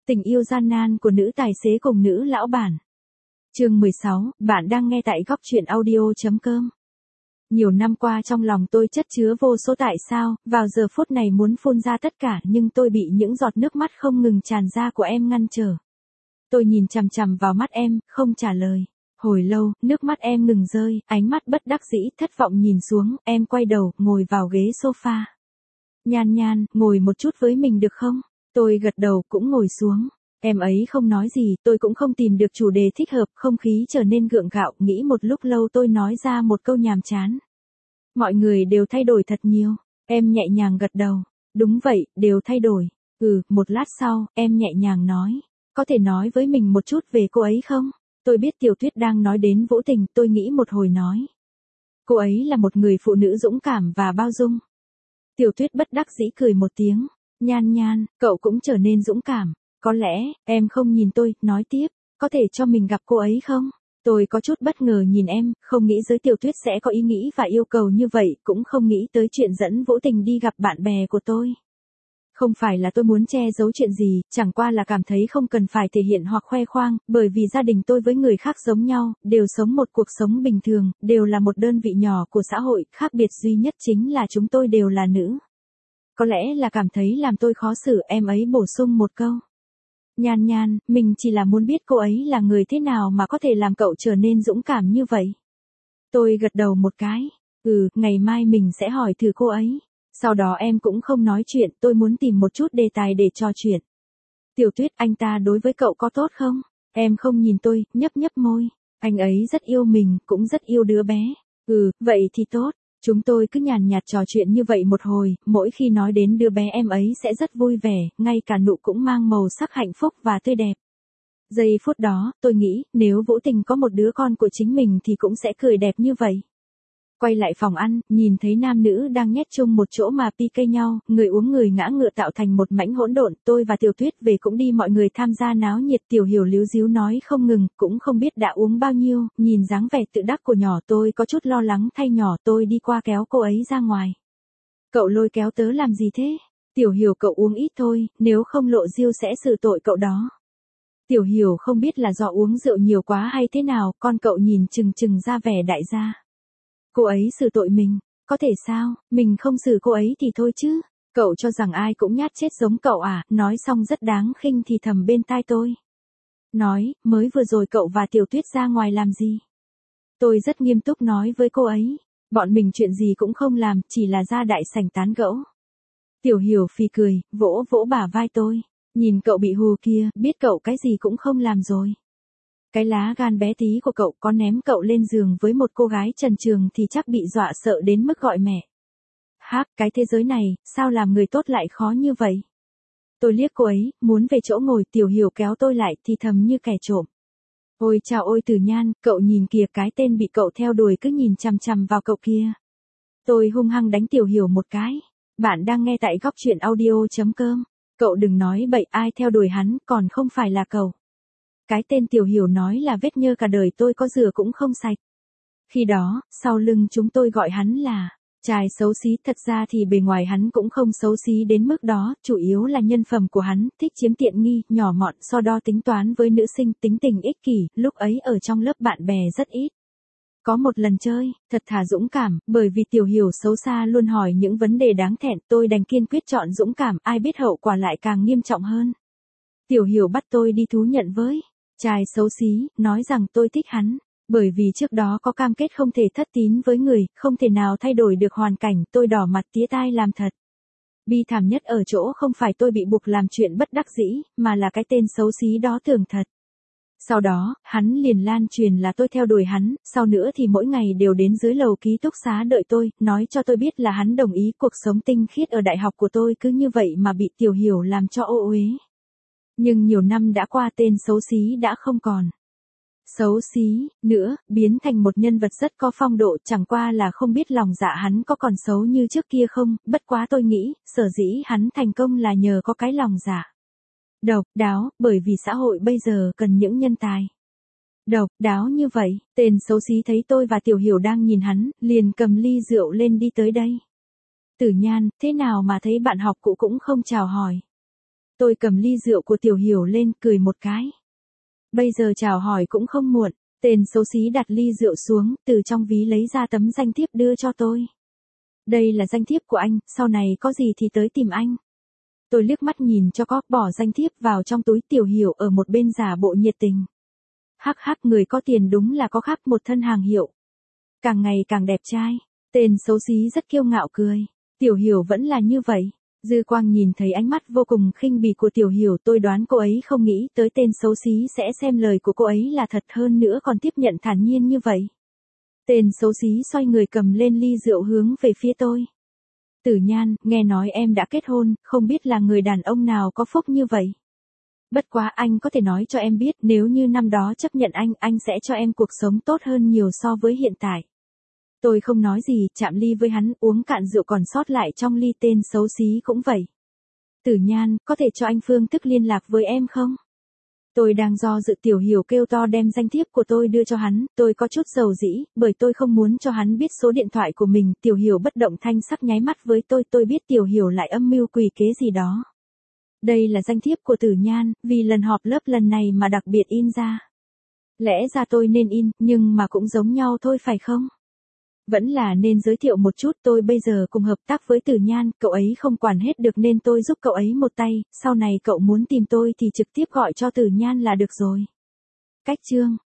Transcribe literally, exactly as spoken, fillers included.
Tình yêu gian nan của nữ tài xế cùng nữ lão bản. Chương mười sáu, bạn đang nghe tại góc truyện audio.com. Nhiều năm qua trong lòng tôi chất chứa vô số tại sao, vào giờ phút này muốn phun ra tất cả nhưng tôi bị những giọt nước mắt không ngừng tràn ra của em ngăn trở. Tôi nhìn chằm chằm vào mắt em, không trả lời. Hồi lâu, nước mắt em ngừng rơi, ánh mắt bất đắc dĩ, thất vọng nhìn xuống, em quay đầu, ngồi vào ghế sofa. Nhan Nhan, ngồi một chút với mình được không? Tôi gật đầu cũng ngồi xuống. Em ấy không nói gì, tôi cũng không tìm được chủ đề thích hợp, không khí trở nên gượng gạo, nghĩ một lúc lâu tôi nói ra một câu nhàm chán. Mọi người đều thay đổi thật nhiều. Em nhẹ nhàng gật đầu. Đúng vậy, đều thay đổi. Ừ, một lát sau, em nhẹ nhàng nói. Có thể nói với mình một chút về cô ấy không? Tôi biết Tiểu Tuyết đang nói đến Vũ Tình, tôi nghĩ một hồi nói. Cô ấy là một người phụ nữ dũng cảm và bao dung. Tiểu Tuyết bất đắc dĩ cười một tiếng. Nhan Nhan, cậu cũng trở nên dũng cảm. Có lẽ, em không nhìn tôi, nói tiếp, có thể cho mình gặp cô ấy không? Tôi có chút bất ngờ nhìn em, không nghĩ giới Tiểu Tuyết sẽ có ý nghĩ và yêu cầu như vậy, cũng không nghĩ tới chuyện dẫn Vũ Tình đi gặp bạn bè của tôi. Không phải là tôi muốn che giấu chuyện gì, chẳng qua là cảm thấy không cần phải thể hiện hoặc khoe khoang, bởi vì gia đình tôi với người khác giống nhau, đều sống một cuộc sống bình thường, đều là một đơn vị nhỏ của xã hội, khác biệt duy nhất chính là chúng tôi đều là nữ. Có lẽ là cảm thấy làm tôi khó xử, em ấy bổ sung một câu. Nhan Nhan, mình chỉ là muốn biết cô ấy là người thế nào mà có thể làm cậu trở nên dũng cảm như vậy. Tôi gật đầu một cái. Ừ, ngày mai mình sẽ hỏi thử cô ấy. Sau đó em cũng không nói chuyện, tôi muốn tìm một chút đề tài để trò chuyện. Tiểu Tuyết, anh ta đối với cậu có tốt không? Em không nhìn tôi, nhấp nhấp môi. Anh ấy rất yêu mình, cũng rất yêu đứa bé. Ừ, vậy thì tốt. Chúng tôi cứ nhàn nhạt trò chuyện như vậy một hồi, mỗi khi nói đến đứa bé em ấy sẽ rất vui vẻ, ngay cả nụ cũng mang màu sắc hạnh phúc và tươi đẹp. Giây phút đó, tôi nghĩ, nếu Vũ Tình có một đứa con của chính mình thì cũng sẽ cười đẹp như vậy. Quay lại phòng ăn, nhìn thấy nam nữ đang nhét chung một chỗ mà pi cây nhau, người uống người ngã ngựa tạo thành một mảnh hỗn độn, tôi và Tiểu Tuyết về cũng đi mọi người tham gia náo nhiệt. Tiểu Hiểu líu díu nói không ngừng, cũng không biết đã uống bao nhiêu, nhìn dáng vẻ tự đắc của nhỏ tôi có chút lo lắng thay nhỏ, tôi đi qua kéo cô ấy ra ngoài. Cậu lôi kéo tớ làm gì thế? Tiểu Hiểu, cậu uống ít thôi, nếu không Lộ Diêu sẽ xử tội cậu đó. Tiểu Hiểu không biết là do uống rượu nhiều quá hay thế nào, con cậu nhìn chừng chừng ra vẻ đại gia. Cô ấy xử tội mình, có thể sao, mình không xử cô ấy thì thôi chứ, cậu cho rằng ai cũng nhát chết giống cậu à, nói xong rất đáng khinh thì thầm bên tai tôi. Nói, mới vừa rồi cậu và Tiểu Tuyết ra ngoài làm gì? Tôi rất nghiêm túc nói với cô ấy, bọn mình chuyện gì cũng không làm, chỉ là ra đại sảnh tán gẫu. Tiểu Hiểu phì cười, vỗ vỗ bả vai tôi, nhìn cậu bị hù kia, biết cậu cái gì cũng không làm rồi. Cái lá gan bé tí của cậu có ném cậu lên giường với một cô gái trần truồng thì chắc bị dọa sợ đến mức gọi mẹ. Hác, cái thế giới này, sao làm người tốt lại khó như vậy? Tôi liếc cô ấy, muốn về chỗ ngồi, Tiểu Hiểu kéo tôi lại thì thầm như kẻ trộm. Ôi chào ôi Tử Nhan, cậu nhìn kìa, cái tên bị cậu theo đuổi cứ nhìn chằm chằm vào cậu kia. Tôi hung hăng đánh Tiểu Hiểu một cái. Bạn đang nghe tại góc truyện audio.com. Cậu đừng nói bậy, ai theo đuổi hắn, còn không phải là cậu. Cái tên Tiểu Hiểu nói là vết nhơ cả đời tôi có rửa cũng không sạch. Khi đó, sau lưng chúng tôi gọi hắn là trai xấu xí, thật ra thì bề ngoài hắn cũng không xấu xí đến mức đó, chủ yếu là nhân phẩm của hắn, thích chiếm tiện nghi, nhỏ mọn, so đo tính toán với nữ sinh, tính tình ích kỷ, lúc ấy ở trong lớp bạn bè rất ít. Có một lần chơi, thật thà dũng cảm, bởi vì Tiểu Hiểu xấu xa luôn hỏi những vấn đề đáng thẹn, tôi đành kiên quyết chọn dũng cảm, ai biết hậu quả lại càng nghiêm trọng hơn. Tiểu Hiểu bắt tôi đi thú nhận với trai xấu xí, nói rằng tôi thích hắn, bởi vì trước đó có cam kết không thể thất tín với người, không thể nào thay đổi được hoàn cảnh, tôi đỏ mặt tía tai làm thật. Bi thảm nhất ở chỗ không phải tôi bị buộc làm chuyện bất đắc dĩ, mà là cái tên xấu xí đó tưởng thật. Sau đó, hắn liền lan truyền là tôi theo đuổi hắn, sau nữa thì mỗi ngày đều đến dưới lầu ký túc xá đợi tôi, nói cho tôi biết là hắn đồng ý cuộc sống tinh khiết ở đại học của tôi cứ như vậy mà bị Tiểu Hiểu làm cho ô uế. Nhưng nhiều năm đã qua, tên xấu xí đã không còn xấu xí nữa, biến thành một nhân vật rất có phong độ, chẳng qua là không biết lòng dạ hắn có còn xấu như trước kia không, bất quá tôi nghĩ, sở dĩ hắn thành công là nhờ có cái lòng dạ độc đáo, bởi vì xã hội bây giờ cần những nhân tài độc đáo như vậy. Tên xấu xí thấy tôi và Tiểu Hiểu đang nhìn hắn, liền cầm ly rượu lên đi tới đây. Tử Nhan, thế nào mà thấy bạn học cũ cũng không chào hỏi? Tôi cầm ly rượu của Tiểu Hiểu lên, cười một cái. Bây giờ chào hỏi cũng không muộn. Tên xấu xí đặt ly rượu xuống, từ trong ví lấy ra tấm danh thiếp đưa cho tôi. Đây là danh thiếp của anh, sau này có gì thì tới tìm anh. Tôi liếc mắt nhìn cho có, bỏ danh thiếp vào trong túi. Tiểu Hiểu ở một bên giả bộ nhiệt tình. Hắc hắc, người có tiền đúng là có khắp một thân hàng hiệu. Càng ngày càng đẹp trai. Tên xấu xí rất kiêu ngạo cười. Tiểu Hiểu vẫn là như vậy. Dư Quang nhìn thấy ánh mắt vô cùng khinh bỉ của Tiểu Hiểu, tôi đoán cô ấy không nghĩ tới tên xấu xí sẽ xem lời của cô ấy là thật, hơn nữa còn tiếp nhận thản nhiên như vậy. Tên xấu xí xoay người cầm lên ly rượu hướng về phía tôi. Tử Nhan, nghe nói em đã kết hôn, không biết là người đàn ông nào có phúc như vậy. Bất quá anh có thể nói cho em biết, nếu như năm đó chấp nhận anh, anh sẽ cho em cuộc sống tốt hơn nhiều so với hiện tại. Tôi không nói gì, chạm ly với hắn, uống cạn rượu còn sót lại trong ly. Tên xấu xí cũng vậy. Tử Nhan, có thể cho anh phương thức liên lạc với em không? Tôi đang do dự. Tiểu Hiểu kêu to đem danh thiếp của tôi đưa cho hắn, tôi có chút dầu dĩ, bởi tôi không muốn cho hắn biết số điện thoại của mình. Tiểu Hiểu bất động thanh sắc nháy mắt với tôi, tôi biết Tiểu Hiểu lại âm mưu quỷ kế gì đó. Đây là danh thiếp của Tử Nhan, vì lần họp lớp lần này mà đặc biệt in ra. Lẽ ra tôi nên in, nhưng mà cũng giống nhau thôi phải không? Vẫn là nên giới thiệu một chút, tôi bây giờ cùng hợp tác với Tử Nhan, cậu ấy không quản hết được nên tôi giúp cậu ấy một tay, sau này cậu muốn tìm tôi thì trực tiếp gọi cho Tử Nhan là được rồi. Cách chương